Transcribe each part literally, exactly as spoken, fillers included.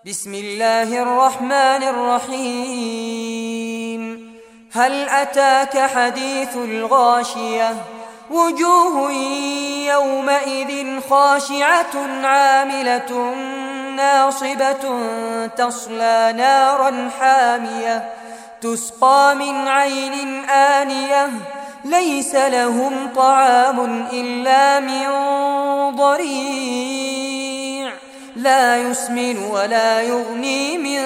بسم الله الرحمن الرحيم. هل أتاك حديث الغاشية؟ وجوه يومئذ خاشعة عاملة ناصبة تصلى نارا حامية تسقى من عين آنية ليس لهم طعام إلا من ضريع لا يسمن ولا يغني من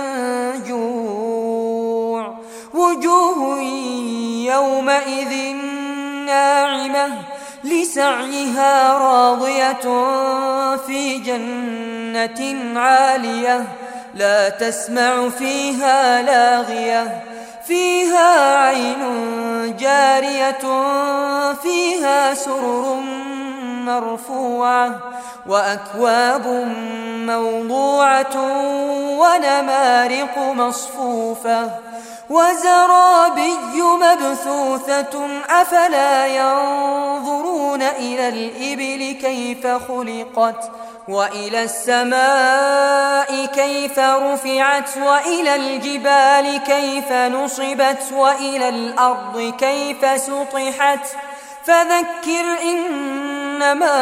جوع. وجوه يومئذ ناعمة لسعيها راضية في جنة عالية لا تسمع فيها لاغية فيها عين جارية فيها سرر مرفوعة وأكواب موضوعة ونمارق مصفوفة وزرابي مبثوثة أفلا ينظرون إلى الإبل كيف خلقت وإلى السماء كيف رفعت وإلى الجبال كيف نصبت وإلى الأرض كيف سطحت فذكر إنما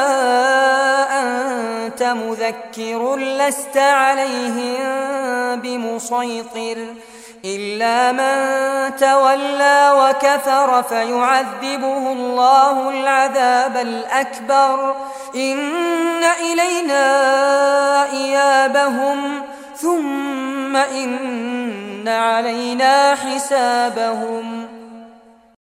أنت مذكر لست عليهم بمسيطر إلا من تولى وكفر فيعذبه الله العذاب الأكبر إن إلينا إيابهم ثم إن علينا حسابهم.